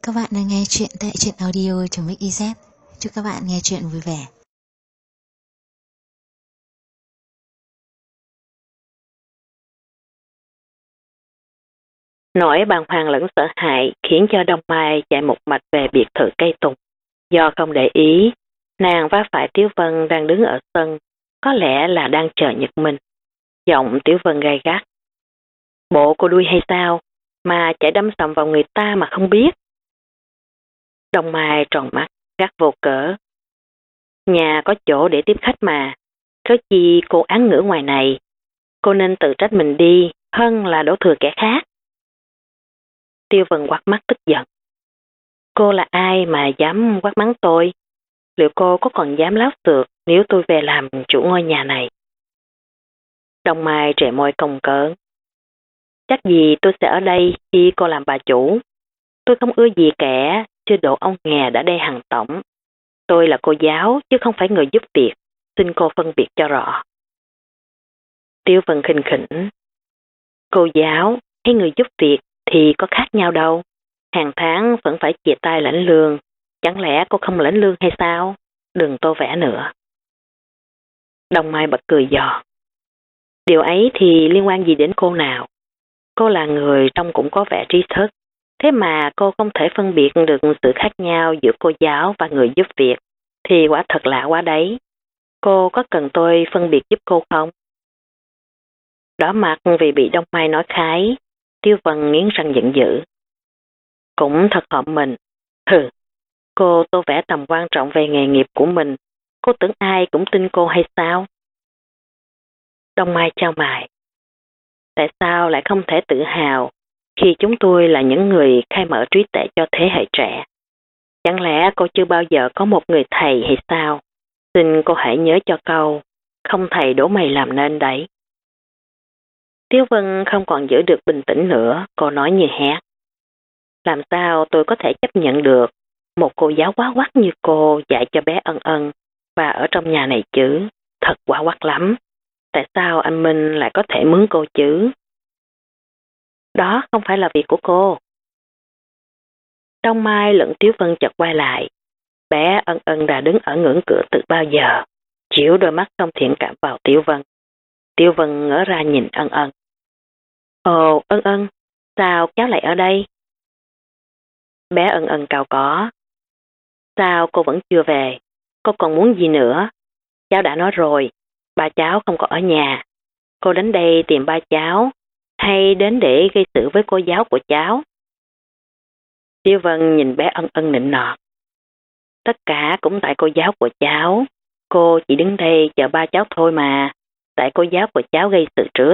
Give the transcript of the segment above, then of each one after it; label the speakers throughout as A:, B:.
A: Các bạn đang nghe chuyện tại truyện audio.mix.iz. Chúc các bạn nghe chuyện vui vẻ.
B: Nỗi bàng hoàng lẫn sợ hãi khiến cho Đông Mai chạy một mạch về biệt thự cây tùng. Do không để ý, nàng va phải Tiếu Vân đang đứng ở sân, có lẽ là đang chờ Nhật Minh. Giọng Tiếu Vân gay gắt. Bộ cô đuôi hay sao, mà chạy đâm sầm vào người ta mà không biết. Đông Mai tròn mắt, gắt vô cỡ. Nhà có chỗ để tiếp khách mà, cớ chi cô án ngữ ngoài này. Cô nên tự trách mình đi, hơn là đổ thừa kẻ khác. Tiêu Vân quát mắt tức giận. Cô là ai mà dám quát mắng tôi? Liệu cô có còn dám láo xược nếu tôi về làm chủ ngôi nhà này? Đông Mai trề môi cong cớn. Chắc gì tôi sẽ ở đây khi cô làm bà chủ. Tôi không ưa gì kẻ chưa độ ông nghè đã đe hàng tổng. Tôi là cô giáo chứ không phải người giúp việc. Xin cô phân biệt cho rõ. Tiêu Vân khinh khỉnh. Cô giáo hay người giúp việc thì có khác nhau đâu. Hàng tháng vẫn phải chia tay lãnh lương. Chẳng lẽ cô không lãnh lương hay sao? Đừng tô vẽ nữa. Đông Mai bật cười giò. Điều ấy thì liên quan gì đến cô nào? Cô là người trông cũng có vẻ trí thức. Thế mà cô không thể phân biệt được sự khác nhau giữa cô giáo và người giúp việc. Thì quả thật lạ quá đấy. Cô có cần tôi phân biệt giúp cô không? Đỏ mặt vì bị Đông Mai nói khái. Tiêu Vân nghiến răng giận dữ. Cũng thật hợm mình. Hừ, cô tô vẽ tầm quan trọng về nghề nghiệp của mình. Cô tưởng ai cũng tin cô hay sao? Đông Mai chau mày. Tại sao lại không thể tự hào khi chúng tôi là những người khai mở trí tuệ cho thế hệ trẻ? Chẳng lẽ cô chưa bao giờ có một người thầy hay sao? Xin cô hãy nhớ cho câu, không thầy đổ mày làm nên đấy. Tiếu Vân không còn giữ được bình tĩnh nữa, cô nói như hét. Làm sao tôi có thể chấp nhận được một cô giáo quá quắc như cô dạy cho bé Ân Ân và ở trong nhà này chứ? Thật quá quắc lắm. Tại sao anh Minh lại có thể mướn cô chứ? Đó không phải là việc của cô. Đông Mai lẫn Tiếu Vân chợt quay lại. Bé Ân Ân đã đứng ở ngưỡng cửa từ bao giờ, chiếu đôi mắt không thiện cảm vào Tiếu Vân. Tiếu Vân ngỡ ra nhìn Ân Ân. Ồ, Ân Ân, sao cháu lại ở đây? Bé Ân Ân cau có. Sao cô vẫn chưa về? Cô còn muốn gì nữa? Cháu đã nói rồi, ba cháu không có ở nhà. Cô đến đây tìm ba cháu, hay đến để gây sự với cô giáo của cháu? Tiêu Vân nhìn bé Ân Ân nịnh nọt. Tất cả cũng tại cô giáo của cháu. Cô chỉ đứng đây chờ ba cháu thôi mà. Tại cô giáo của cháu gây sự trước.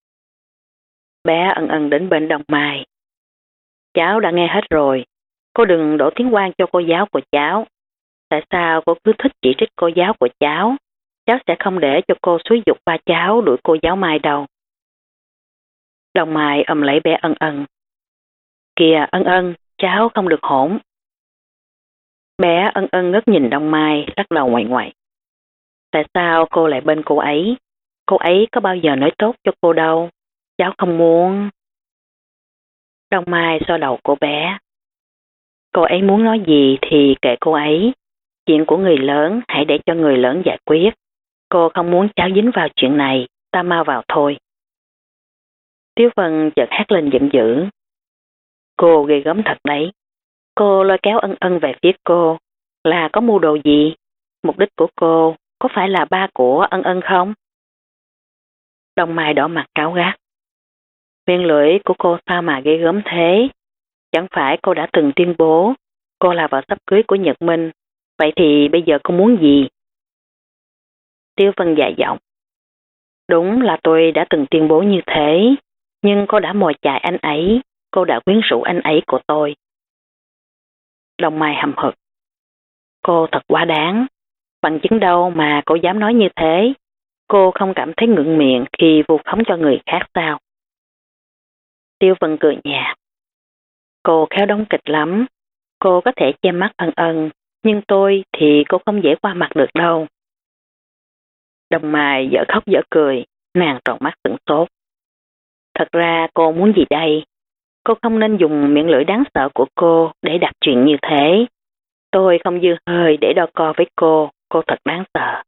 B: Bé Ân Ân đến bên Đông Mai. Cháu đã nghe hết rồi. Cô đừng đổ tiếng oan cho cô giáo của cháu. Tại sao cô cứ thích chỉ trích cô giáo của cháu? Cháu sẽ không để cho cô xúi giục ba cháu đuổi cô giáo Mai đâu. Đông Mai ôm lấy bé Ân Ân. Kìa Ân Ân, cháu không được hỗn. Bé Ân Ân ngước nhìn Đông Mai, lắc đầu ngoại ngoại. Tại sao cô lại bên cô ấy? Cô ấy có bao giờ nói tốt cho cô đâu. Cháu không muốn. Đông Mai xoa đầu cô bé. Cô ấy muốn nói gì thì kệ cô ấy. Chuyện của người lớn hãy để cho người lớn giải quyết. Cô không muốn cháu dính vào chuyện này, ta mau vào thôi. Tiếu Vân chợt hét lên giận dữ. Cô ghê gớm thật đấy. Cô lôi kéo Ân Ân về phía cô. Là có mưu đồ gì? Mục đích của cô có phải là ba của Ân Ân không? Đông Mai đỏ mặt cáu gắt. Miệng lưỡi của cô sao mà ghê gớm thế? Chẳng phải cô đã từng tuyên bố cô là vợ sắp cưới của Nhật Minh. Vậy thì bây giờ cô muốn gì? Tiêu Vân dài giọng. Đúng là tôi đã từng tuyên bố như thế. Nhưng cô đã mồi chài anh ấy. Cô đã quyến rũ anh ấy của tôi. Đông Mai hầm hực. Cô thật quá đáng. Bằng chứng đâu mà cô dám nói như thế? Cô không cảm thấy ngượng miệng khi vu khống cho người khác sao? Tiêu Vân cười nhạt. Cô khéo đóng kịch lắm. Cô có thể che mắt Ân Ân, nhưng tôi thì cô không dễ qua mặt được đâu. Đông Mai dở khóc dở cười, nàng tròn mắt sửng sốt. Thật ra cô muốn gì đây? Cô không nên dùng miệng lưỡi đáng sợ của cô để đặt chuyện như thế. Tôi không dư hơi để đo co với cô thật đáng sợ.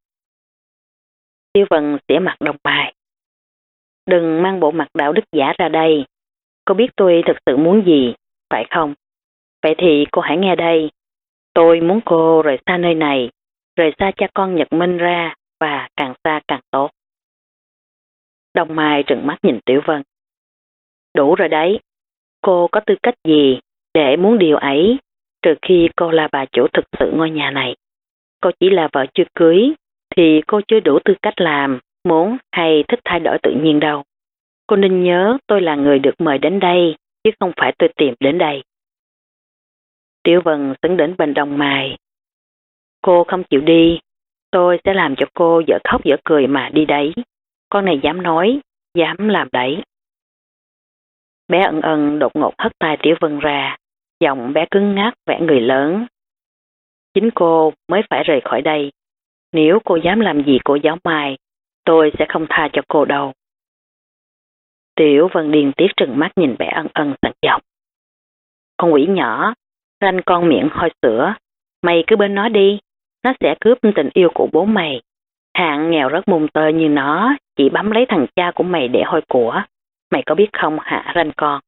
B: Tiêu Vân xỉa mặt Đồng Mai. Đừng mang bộ mặt đạo đức giả ra đây. Cô biết tôi thực sự muốn gì, phải không? Vậy thì cô hãy nghe đây. Tôi muốn cô rời xa nơi này, rời xa cha con Nhật Minh ra và càng xa càng tốt. Đồng Mai trừng mắt nhìn Tiểu Vân. Đủ rồi đấy. Cô có tư cách gì để muốn điều ấy, trừ khi cô là bà chủ thực sự ngôi nhà này. Cô chỉ là vợ chưa cưới, thì cô chưa đủ tư cách làm, muốn hay thích thay đổi tự nhiên đâu. Cô nên nhớ tôi là người được mời đến đây, chứ không phải tôi tìm đến đây. Tiểu Vân đứng đến bên Đồng Mai. Cô không chịu đi, tôi sẽ làm cho cô dở khóc dở cười mà đi đấy. Con này dám nói, dám làm đấy. Bé Ân Ân đột ngột hất tay Tiểu Vân ra, giọng bé cứng ngắc vẻ người lớn. Chính cô mới phải rời khỏi đây. Nếu cô dám làm gì cô giáo Mai, tôi sẽ không tha cho cô đâu. Tiểu Vân điên tiết trừng mắt nhìn bé Ân Ân sẵn giọng. Con quỷ nhỏ, ranh con miệng hôi sữa, mày cứ bên nó đi, nó sẽ cướp tình yêu của bố mày. Hạng nghèo rất mùng tơi như nó, chỉ bám lấy thằng cha của mày để hôi của. Mày có biết không hả ranh con?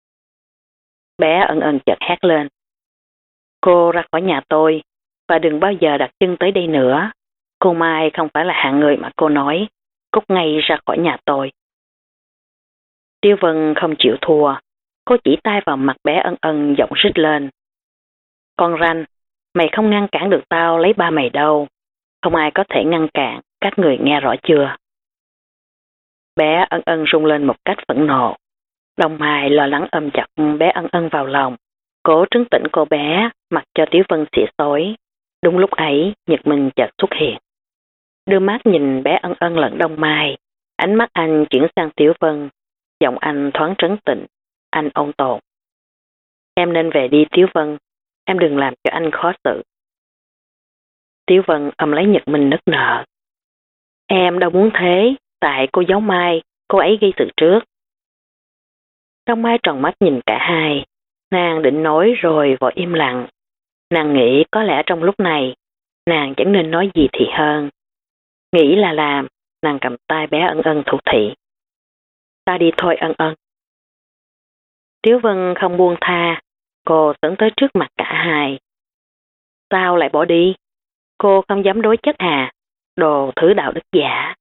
B: Bé Ân Ân chợt hét lên. Cô ra khỏi nhà tôi, và đừng bao giờ đặt chân tới đây nữa. Cô Mai không phải là hạng người mà cô nói. Cút ngay ra khỏi nhà tôi. Tiêu Vân không chịu thua. Cô chỉ tay vào mặt bé Ân Ân giọng rít lên. Con ranh, mày không ngăn cản được tao lấy ba mày đâu. Không ai có thể ngăn cản, các người nghe rõ chưa? Bé Ân Ân rung lên một cách phẫn nộ. Đồng Mai lo lắng ôm chặt bé Ân Ân vào lòng, cố trấn tĩnh cô bé, mặc cho Tiểu Vân xỉa xối. Đúng lúc ấy, Nhật Minh chợt xuất hiện. Đưa mắt nhìn bé Ân Ân lẫn Đồng Mai, ánh mắt anh chuyển sang Tiểu Vân, giọng anh thoáng trấn tĩnh, anh ôn tồn. Em nên về đi Tiểu Vân, em đừng làm cho anh khó xử. Tiểu Vân ôm lấy Nhật Minh nức nở. Em đâu muốn thế, tại cô giáo Mai, cô ấy gây sự trước. Đồng Mai tròn mắt nhìn cả hai, nàng định nói rồi vội im lặng. Nàng nghĩ có lẽ trong lúc này, nàng chẳng nên nói gì thì hơn. Nghĩ là làm, nàng cầm tay bé Ân Ân thủ thị. Ta đi thôi Ân Ân. Tiểu Vân không buông tha, cô dẫn tới trước mặt cả hai. Sao lại bỏ đi? Cô không dám đối chất à? Đồ thứ đạo đức giả.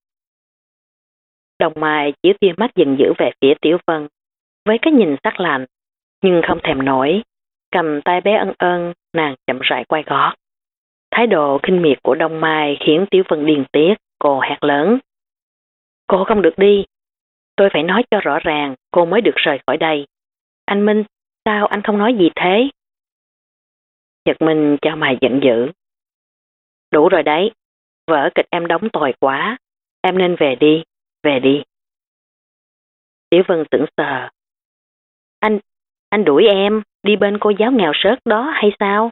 B: Đồng Mai chiếu tia mắt giận dữ về phía Tiểu Vân, với cái nhìn sắc lạnh, nhưng không thèm nổi. Cầm tay bé Ân Ân, nàng chậm rãi quay gót. Thái độ khinh miệt của Đồng Mai khiến Tiểu Vân điên tiết, cô hét lớn. Cô không được đi. Tôi phải nói cho rõ ràng, cô mới được rời khỏi đây. Anh Minh, sao anh không nói gì thế? Nhật Minh cho mày giận dữ. Đủ rồi đấy, vở kịch em đóng tồi quá, em nên về đi, về đi. Tiểu Vân sững sờ. Anh đuổi em đi bên cô giáo nghèo sớt đó hay sao?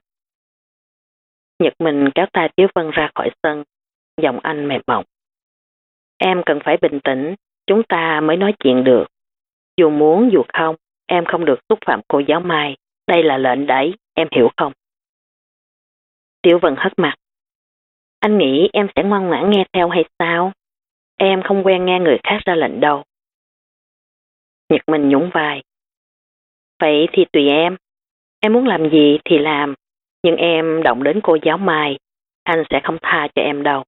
B: Nhật Minh kéo tay Tiểu Vân ra khỏi sân, giọng anh mềm mỏng. Em cần phải bình tĩnh, chúng ta mới nói chuyện được. Dù muốn dù không, em không được xúc phạm cô giáo Mai, đây là lệnh đấy, em hiểu không? Tiểu Vân hất mặt. Anh nghĩ em sẽ ngoan ngoãn nghe theo hay sao? Em không quen nghe người khác ra lệnh đâu. Nhật Minh nhún vai. Vậy thì tùy em muốn làm gì thì làm, nhưng em động đến cô giáo Mai, anh sẽ không tha cho em đâu.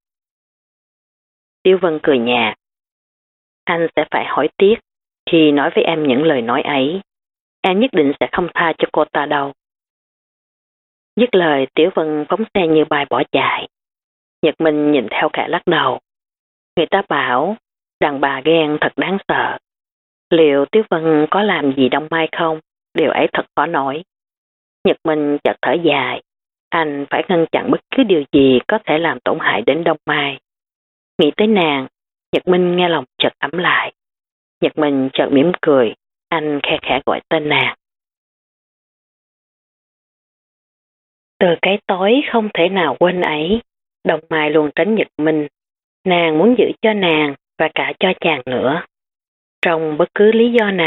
B: Tiểu Vân cười nhạt. Anh sẽ phải hỏi tiếc khi nói với em những lời nói ấy. Em nhất định sẽ không tha cho cô ta đâu. Dứt lời Tiểu Vân phóng xe như bay bỏ chạy. Nhật Minh nhìn theo cả lắc đầu. Người ta bảo đàn bà ghen thật đáng sợ. Liệu Tiểu Vân có làm gì Đông Mai không? Điều ấy thật khó nói. Nhật Minh chợt thở dài. Anh phải ngăn chặn bất cứ điều gì có thể làm tổn hại đến Đông Mai. Nghĩ tới nàng, Nhật Minh nghe lòng chợt ấm lại. Nhật Minh chợt mỉm cười. Anh khe khẽ gọi tên nàng. Từ cái tối không thể nào quên ấy, Đông Mai luôn tránh Nhật Minh. Nàng muốn giữ cho nàng và cả cho chàng nữa. Trong bất cứ lý do nào,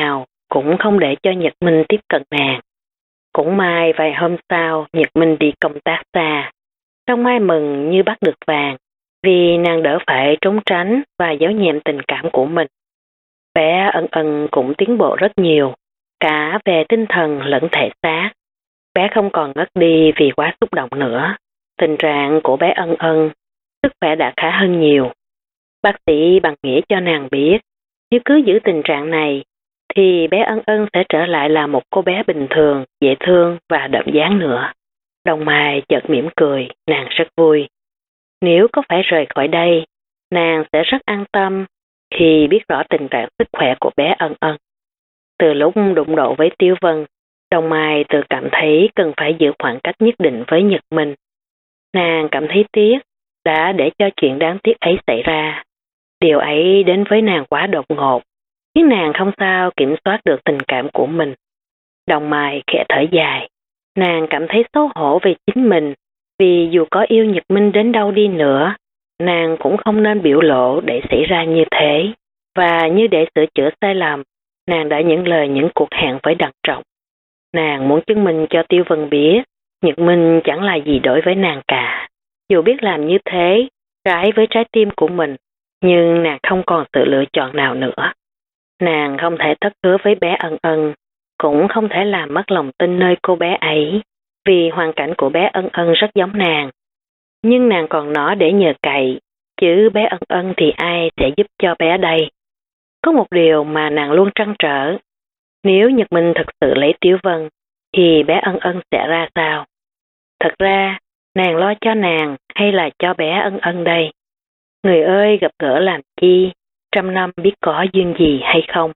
B: cũng không để cho Nhật Minh tiếp cận nàng. Cũng may vài hôm sau Nhật Minh đi công tác xa. Trong Mai mừng như bắt được vàng, vì nàng đỡ phải trốn tránh và giấu nhẹm tình cảm của mình. Bé Ân Ân cũng tiến bộ rất nhiều, cả về tinh thần lẫn thể xác. Bé không còn ngất đi vì quá xúc động nữa. Tình trạng của bé Ân Ân, sức khỏe đã khá hơn nhiều. Bác sĩ bằng nghĩa cho nàng biết, nếu cứ giữ tình trạng này, thì bé Ân Ân sẽ trở lại là một cô bé bình thường, dễ thương và đậm dáng nữa. Đồng Mai chợt mỉm cười, nàng rất vui. Nếu có phải rời khỏi đây, nàng sẽ rất an tâm khi biết rõ tình trạng sức khỏe của bé Ân Ân. Từ lúc đụng độ với Tiêu Vân, Đồng Mai tự cảm thấy cần phải giữ khoảng cách nhất định với Nhật Minh. Nàng cảm thấy tiếc đã để cho chuyện đáng tiếc ấy xảy ra. Điều ấy đến với nàng quá đột ngột, khiến nàng không sao kiểm soát được tình cảm của mình. Đồng Mai khẽ thở dài, nàng cảm thấy xấu hổ về chính mình, vì dù có yêu Nhật Minh đến đâu đi nữa, nàng cũng không nên biểu lộ để xảy ra như thế. Và như để sửa chữa sai lầm, nàng đã những lời những cuộc hẹn với Đặng Trọng. Nàng muốn chứng minh cho Tiêu Vân biết, Nhật Minh chẳng là gì đối với nàng cả. Dù biết làm như thế, trái với trái tim của mình, nhưng nàng không còn sự lựa chọn nào nữa. Nàng không thể thất hứa với bé Ân Ân, cũng không thể làm mất lòng tin nơi cô bé ấy, vì hoàn cảnh của bé Ân Ân rất giống nàng. Nhưng nàng còn nó để nhờ cậy, chứ bé Ân Ân thì ai sẽ giúp cho bé đây? Có một điều mà nàng luôn trăn trở, nếu Nhật Minh thực sự lấy Tiểu Vân, thì bé Ân Ân sẽ ra sao? Thật ra, nàng lo cho nàng hay là cho bé Ân Ân đây? Người ơi, gặp gỡ làm chi, trăm năm biết có duyên gì hay không?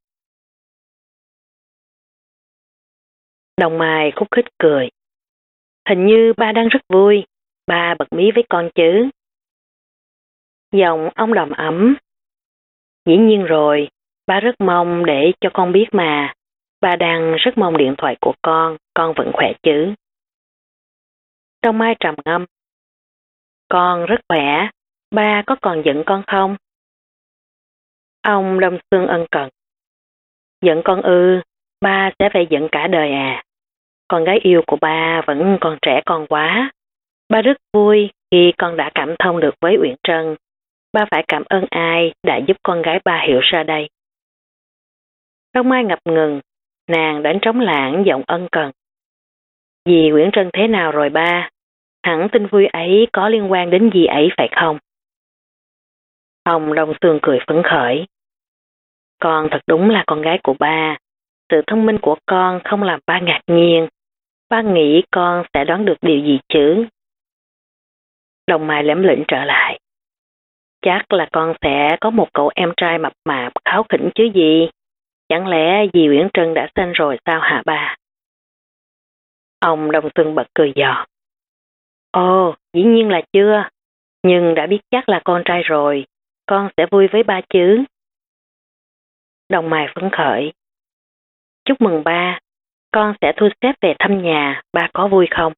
B: Đồng Mai khúc khích cười. Hình như ba đang rất vui, ba bật mí với con chứ. Giọng ông Đồng ấm. Dĩ nhiên rồi, ba rất mong để cho con biết mà. Ba đang rất mong điện thoại của con vẫn khỏe chứ. Đồng Mai trầm ngâm. Con rất khỏe, ba có còn giận con không? Ông Đông Xương ân cần. Giận con ư, ba sẽ phải giận cả đời à. Con gái yêu của ba vẫn còn trẻ con quá. Ba rất vui khi con đã cảm thông được với Uyển Trân. Ba phải cảm ơn ai đã giúp con gái ba hiểu ra đây. Đông Mai ngập ngừng, nàng đánh trống lãng giọng ân cần. Dì Uyển Trân thế nào rồi ba? Hẳn tin vui ấy có liên quan đến dì ấy phải không? Ông Đông Sương cười phấn khởi. Con thật đúng là con gái của ba. Sự thông minh của con không làm ba ngạc nhiên. Ba nghĩ con sẽ đoán được điều gì chứ? Đồng Mai lém lĩnh trở lại. Chắc là con sẽ có một cậu em trai mập mạp kháu khỉnh chứ gì? Chẳng lẽ dì Uyển Trân đã sinh rồi sao hả ba? Ông Đông Xuân bật cười giòn. Ồ, dĩ nhiên là chưa. Nhưng đã biết chắc là con trai rồi, con sẽ vui với ba chứ. Đồng Mai phấn khởi. Chúc mừng ba, con sẽ thu xếp về thăm nhà, ba có vui không?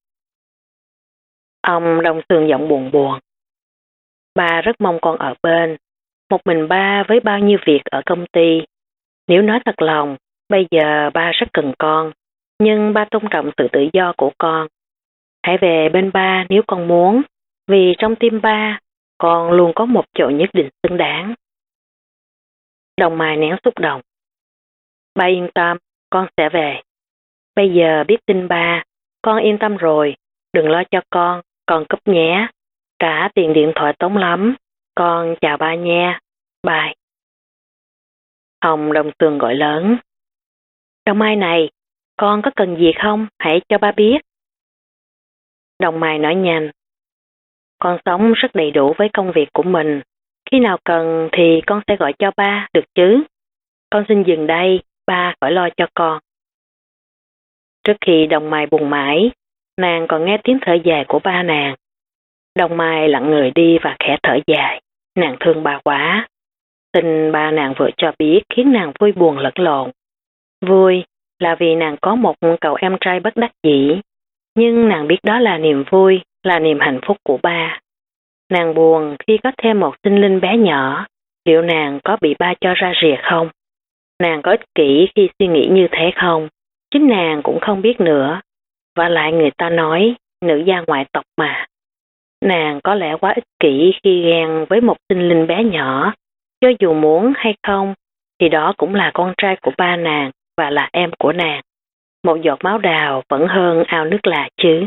B: Ông Đông Xuân giọng buồn buồn. Ba rất mong con ở bên, một mình ba với bao nhiêu việc ở công ty. Nếu nói thật lòng, bây giờ ba rất cần con, nhưng ba tôn trọng sự tự do của con. Hãy về bên ba nếu con muốn, vì trong tim ba, con luôn có một chỗ nhất định xứng đáng. Đồng Mai nén xúc động. Ba yên tâm, con sẽ về. Bây giờ biết tin ba, con yên tâm rồi, đừng lo cho con cúp nhé. Cả tiền điện thoại tốn lắm, con chào ba nha, bye. Ông Đồng Tường gọi lớn. Đồng Mai này, con có cần gì không? Hãy cho ba biết. Đồng Mai nói nhanh. Con sống rất đầy đủ với công việc của mình. Khi nào cần thì con sẽ gọi cho ba, được chứ? Con xin dừng đây, ba khỏi lo cho con. Trước khi Đồng Mai buồn mãi, nàng còn nghe tiếng thở dài của ba nàng. Đồng Mai lặng người đi và khẽ thở dài. Nàng thương ba quá. Tin ba nàng vừa cho biết khiến nàng vui buồn lẫn lộn. Vui là vì nàng có một cậu em trai bất đắc dĩ. Nhưng nàng biết đó là niềm vui, là niềm hạnh phúc của ba. Nàng buồn khi có thêm một sinh linh bé nhỏ. Liệu nàng có bị ba cho ra rìa không? Nàng có ích kỷ khi suy nghĩ như thế không? Chính nàng cũng không biết nữa. Và lại người ta nói, nữ gia ngoại tộc mà. Nàng có lẽ quá ích kỷ khi ghen với một sinh linh bé nhỏ. Cho dù muốn hay không, thì đó cũng là con trai của ba nàng và là em của nàng. Một giọt máu đào vẫn hơn ao nước lạ chứ.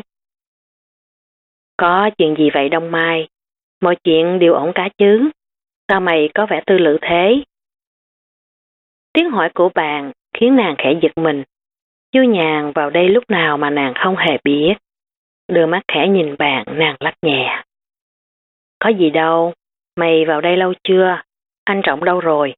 B: Có chuyện gì vậy Đông Mai? Mọi chuyện đều ổn cả chứ? Sao mày có vẻ tư lự thế? Tiếng hỏi của bạn khiến nàng khẽ giật mình. Chu Nhàn vào đây lúc nào mà nàng không hề biết. Đưa mắt khẽ nhìn bạn, nàng lắc nhẹ. Có gì đâu, mày vào đây lâu chưa? Anh Trọng đâu rồi?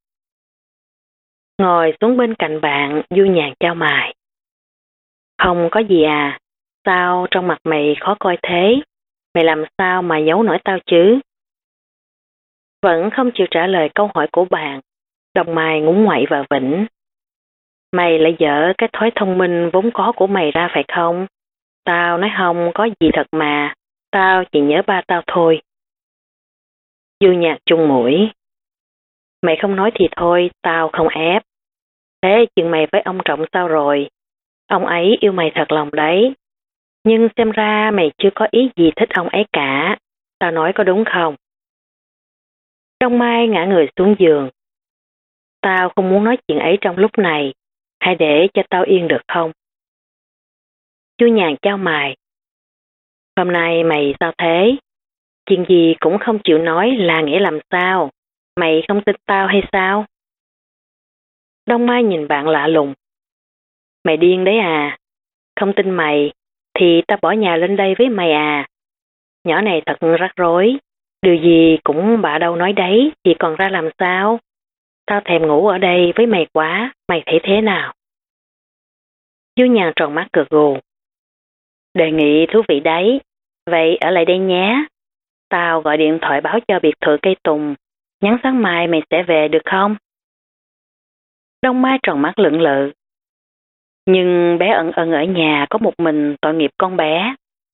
B: Ngồi xuống bên cạnh bạn, Du Nhàn chau mày. Không có gì à, sao trong mặt mày khó coi thế? Mày làm sao mà giấu nổi tao chứ? Vẫn không chịu trả lời câu hỏi của bạn. Đồng Mai ngúng nguậy và vĩnh. Mày lại dở cái thói thông minh vốn có của mày ra phải không? Tao nói không có gì thật mà, tao chỉ nhớ ba tao thôi. Du Nhạc chung mũi. Mày không nói thì thôi, tao không ép. Thế chuyện mày với ông Trọng sao rồi? Ông ấy yêu mày thật lòng đấy. Nhưng xem ra mày chưa có ý gì thích ông ấy cả. Tao nói có đúng không? Đông Mai ngã người xuống giường. Tao không muốn nói chuyện ấy trong lúc này. Hãy để cho tao yên được không? Chu Nhàn chau mày. Hôm nay mày sao thế? Chuyện gì cũng không chịu nói là nghĩa làm sao? Mày không tin tao hay sao? Đông Mai nhìn bạn lạ lùng. Mày điên đấy à? Không tin mày, thì tao bỏ nhà lên đây với mày à? Nhỏ này thật rắc rối. Điều gì cũng bạ đâu nói đấy, thì còn ra làm sao? Tao thèm ngủ ở đây với mày quá, mày thấy thế nào? Du Nhàn tròn mắt gật gù. Đề nghị thú vị đấy. Vậy ở lại đây nhé. Tao gọi điện thoại báo cho biệt thự cây tùng. Nhắn sáng mai mày sẽ về được không? Đông Mai tròn mắt lưỡng lự. Nhưng bé Ân Ân ở nhà có một mình, tội nghiệp con bé.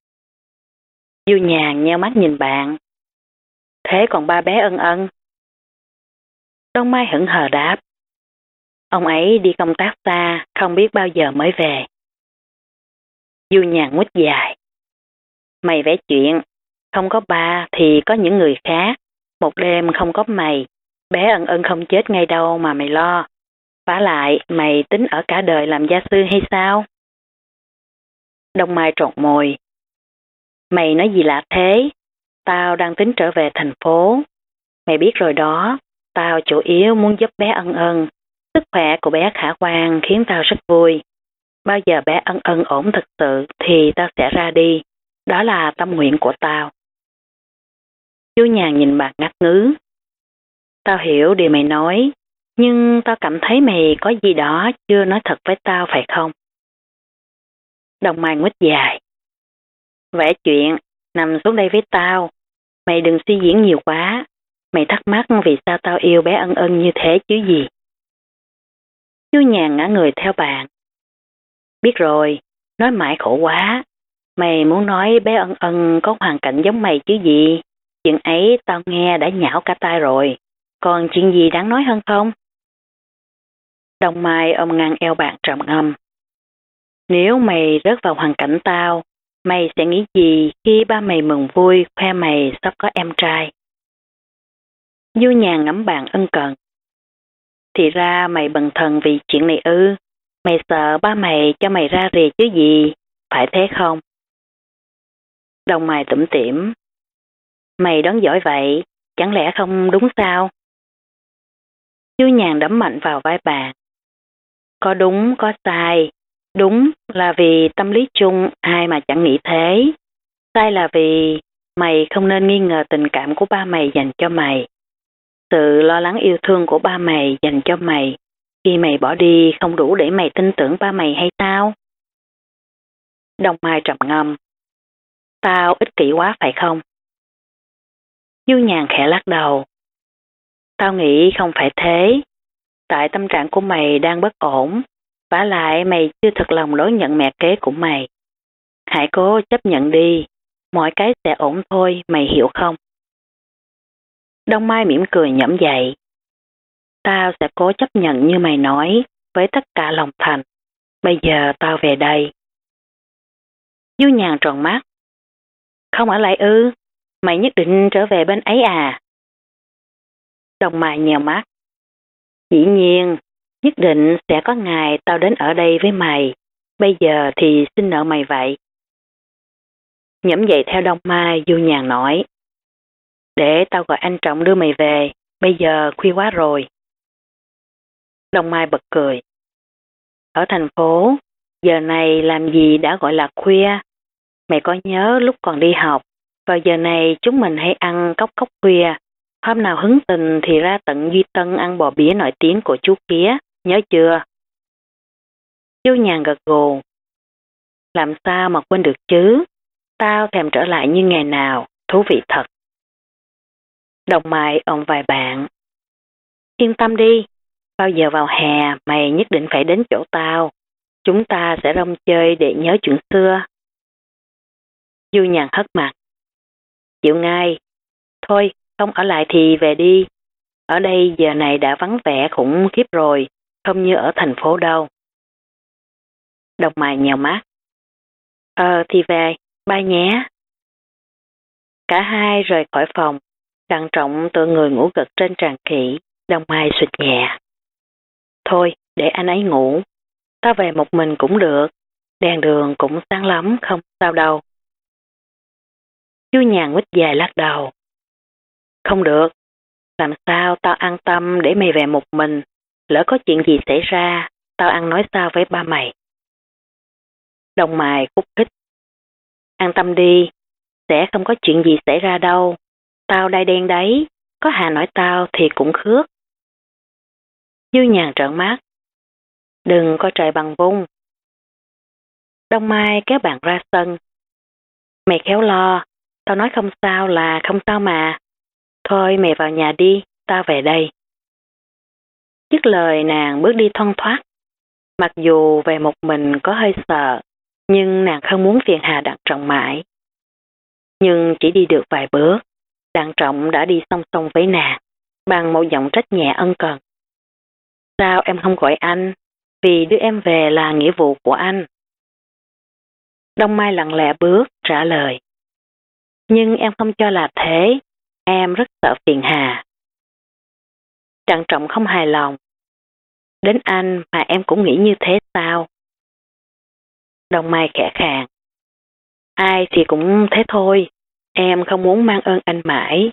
B: Du Nhàn nheo mắt nhìn bạn. Thế còn ba bé Ân Ân? Đông Mai hững hờ đáp. Ông ấy đi công tác xa, không biết bao giờ mới về. Du Nhàn nguýt dài. Mày vẽ chuyện, không có ba thì có những người khác. Một đêm không có mày, bé Ân Ân không chết ngay đâu mà mày lo. Vả lại, mày tính ở cả đời làm gia sư hay sao? Đông Mai trột môi. Mày nói gì lạ thế? Tao đang tính trở về thành phố. Mày biết rồi đó, tao chủ yếu muốn giúp bé Ân Ân. Sức khỏe của bé khả quan khiến tao rất vui. Bao giờ bé Ân Ân ổn thực sự thì tao sẽ ra đi. Đó là tâm nguyện của tao. Chú Nhàn nhìn bạn ngắt ngứ. Tao hiểu điều mày nói, nhưng tao cảm thấy mày có gì đó chưa nói thật với tao phải không? Đồng Mai nguýt dài. Vẽ chuyện, nằm xuống đây với tao. Mày đừng suy diễn nhiều quá. Mày thắc mắc vì sao tao yêu bé Ân Ân như thế chứ gì? Chú Nhàn ngã người theo bạn. Biết rồi, nói mãi khổ quá. Mày muốn nói bé Ân Ân có hoàn cảnh giống mày chứ gì? Chuyện ấy tao nghe đã nhão cả tai rồi. Còn chuyện gì đáng nói hơn không? Đồng Mai ôm ngang eo bạn trầm ngâm. Nếu mày rớt vào hoàn cảnh tao, mày sẽ nghĩ gì khi ba mày mừng vui khoe mày sắp có em trai? Du Nhàn ngắm bạn ân cần. Thì ra mày bần thần vì chuyện này ư? Mày sợ ba mày cho mày ra rìa chứ gì? Phải thế không? Đồng Mai tủm tỉm. Mày đoán giỏi vậy, chẳng lẽ không đúng sao? Du Nhàn đấm mạnh vào vai bạn. Có đúng, có sai. Đúng là vì tâm lý chung ai mà chẳng nghĩ thế. Sai là vì mày không nên nghi ngờ tình cảm của ba mày dành cho mày. Sự lo lắng yêu thương của ba mày dành cho mày khi mày bỏ đi không đủ để mày tin tưởng ba mày hay sao? Đông Mai trầm ngâm. Tao ích kỷ quá phải không? Du Nhàn khẽ lắc đầu. Tao nghĩ không phải thế. Tại tâm trạng của mày đang bất ổn. Vả lại mày chưa thật lòng đón nhận mẹ kế của mày. Hãy cố chấp nhận đi. Mọi cái sẽ ổn thôi, mày hiểu không? Đông Mai mỉm cười nhẫm dậy. Tao sẽ cố chấp nhận như mày nói, với tất cả lòng thành. Bây giờ tao về đây. Du Nhàn tròn mắt. Không ở lại ư? Mày nhất định trở về bên ấy à? Đồng Mai nhèo mắt. Dĩ nhiên, nhất định sẽ có ngày tao đến ở đây với mày. Bây giờ thì xin nợ mày vậy. Nhẫm dậy theo Đông Mai, Du Nhàn nói. Để tao gọi anh Trọng đưa mày về, bây giờ khuya quá rồi. Đông Mai bật cười. Ở thành phố, giờ này làm gì đã gọi là khuya? Mày có nhớ lúc còn đi học, vào giờ này chúng mình hay ăn cốc cốc khuya. Hôm nào hứng tình thì ra tận Duy Tân ăn bò bía nổi tiếng của chú Kía, nhớ chưa? Du Nhàn gật gù. Làm sao mà quên được chứ? Tao thèm trở lại như ngày nào, thú vị thật. Đồng Mai ôm vài bạn. Yên tâm đi, bao giờ vào hè mày nhất định phải đến chỗ tao. Chúng ta sẽ rong chơi để nhớ chuyện xưa. Du Nhàn hất mặt. Chịu ngay. Thôi, không ở lại thì về đi. Ở đây giờ này đã vắng vẻ khủng khiếp rồi, không như ở thành phố đâu. Đồng Mai nhèo mắt. Thì về, bye nhé. Cả hai rời khỏi phòng. Đặng Trọng tựa người ngủ gật trên tràn kỵ. Đồng Mai sụt nhẹ. Thôi, để anh ấy ngủ. Tao về một mình cũng được. Đèn đường cũng sáng lắm, không sao đâu. Du Nhàn quýt dài lắc đầu. Không được. Làm sao tao an tâm để mày về một mình. Lỡ có chuyện gì xảy ra, tao ăn nói sao với ba mày. Đồng Mai khúc khích. An tâm đi, sẽ không có chuyện gì xảy ra đâu. Tao đai đen đấy, có Hà nói tao thì cũng khước. Du Nhàn trợn mắt. Đừng có trời bằng vung. Đông Mai kéo bạn ra sân. Mày khéo lo, tao nói không sao là không sao mà. Thôi mày vào nhà đi, tao về đây. Dứt lời nàng bước đi thoăn thoắt. Mặc dù về một mình có hơi sợ, nhưng nàng không muốn phiền hà Đặng Trọng mãi. Nhưng chỉ đi được vài bước, Đặng Trọng đã đi song song với nàng, bằng một giọng trách nhẹ ân cần. Sao em không gọi anh? Vì đưa em về là nghĩa vụ của anh. Đông Mai lặng lẽ bước, trả lời. Nhưng em không cho là thế, em rất sợ phiền hà. Đặng Trọng không hài lòng. Đến anh mà em cũng nghĩ như thế sao? Đông Mai khẽ khàng. Ai thì cũng thế thôi, em không muốn mang ơn anh mãi.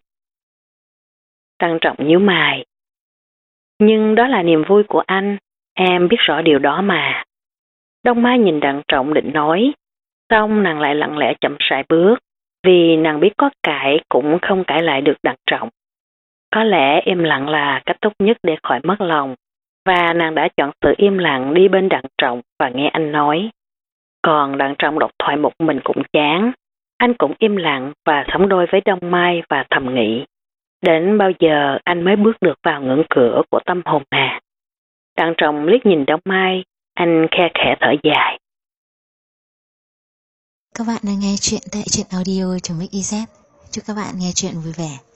B: Đặng Trọng nhíu mày. Nhưng đó là niềm vui của anh, em biết rõ điều đó mà. Đông Mai nhìn Đặng Trọng định nói, xong nàng lại lặng lẽ chậm rãi bước, vì nàng biết có cãi cũng không cãi lại được Đặng Trọng. Có lẽ im lặng là cách tốt nhất để khỏi mất lòng, và nàng đã chọn sự im lặng đi bên Đặng Trọng và nghe anh nói. Còn Đặng Trọng độc thoại một mình cũng chán, anh cũng im lặng và sống đôi với Đông Mai và thầm nghĩ. Đến bao giờ anh mới bước được vào ngưỡng cửa của tâm hồn nàng? Đặng Trọng liếc nhìn Đông Mai, anh khe khẽ thở dài.
A: Các bạn đang nghe chuyện tại truyện audio.mix.iz. Chúc các bạn nghe chuyện vui vẻ.